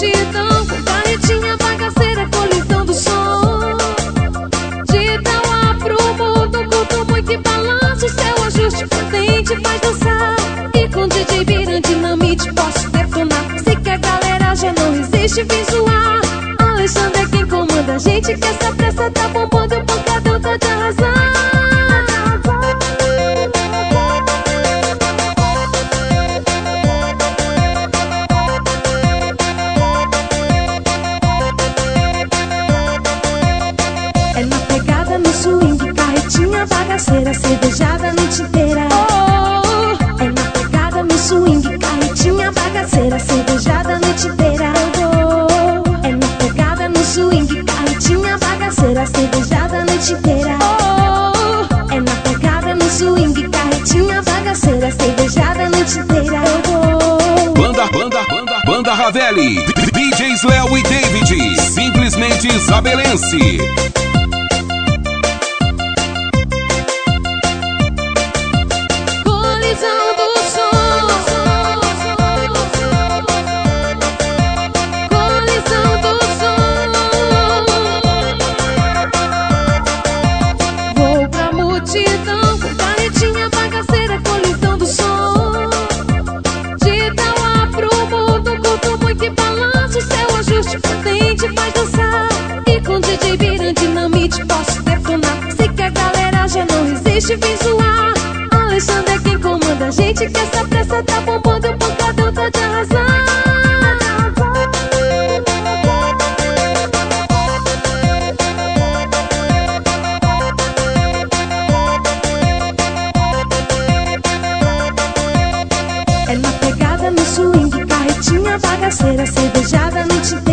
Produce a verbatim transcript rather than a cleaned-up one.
multidão, com carretinha bagaceira, colisão do som. De Tauá pro mundo, curto muito que balança o seu ajuste potente, faz dançar. E com D J Biran Dinamite posso detonar. Se que a galera já não resiste, vem zoar. Alexandre é quem comanda a gente, que essa pressa tá bombando e o pancadão tá de arrasar. É na pegada, no swing, carretinha bagaceira, cervejada a noite inteira. Oh, é na pegada, no swing, carretinha bagaceira, cervejada a noite inteira. Oh, é na pegada, no swing, carretinha bagaceira, cervejada a noite inteira. Oh, é na pegada, no swing, carretinha bagaceira, cervejada a noite inteira. Oh, Banda, banda, banda, banda Ravelli, D Js Léo e David, simplesmente isabelense. colisão do som, colisão do som. Vou pra multidão, com carretinha bagaceira, colisão do som. De Tauá pro mundo, curto muito que balança o seu ajuste potente, faz dançar. E com D J Biran Dinamite posso detonar. Se que a galera já não resiste, vem zoar. Alexandre é quem comanda a gente, que essa pressa tá bombando e o pancadão tá de arrasar. É na pegada, no swing, carretinha bagaceira, cervejada a noite inteira.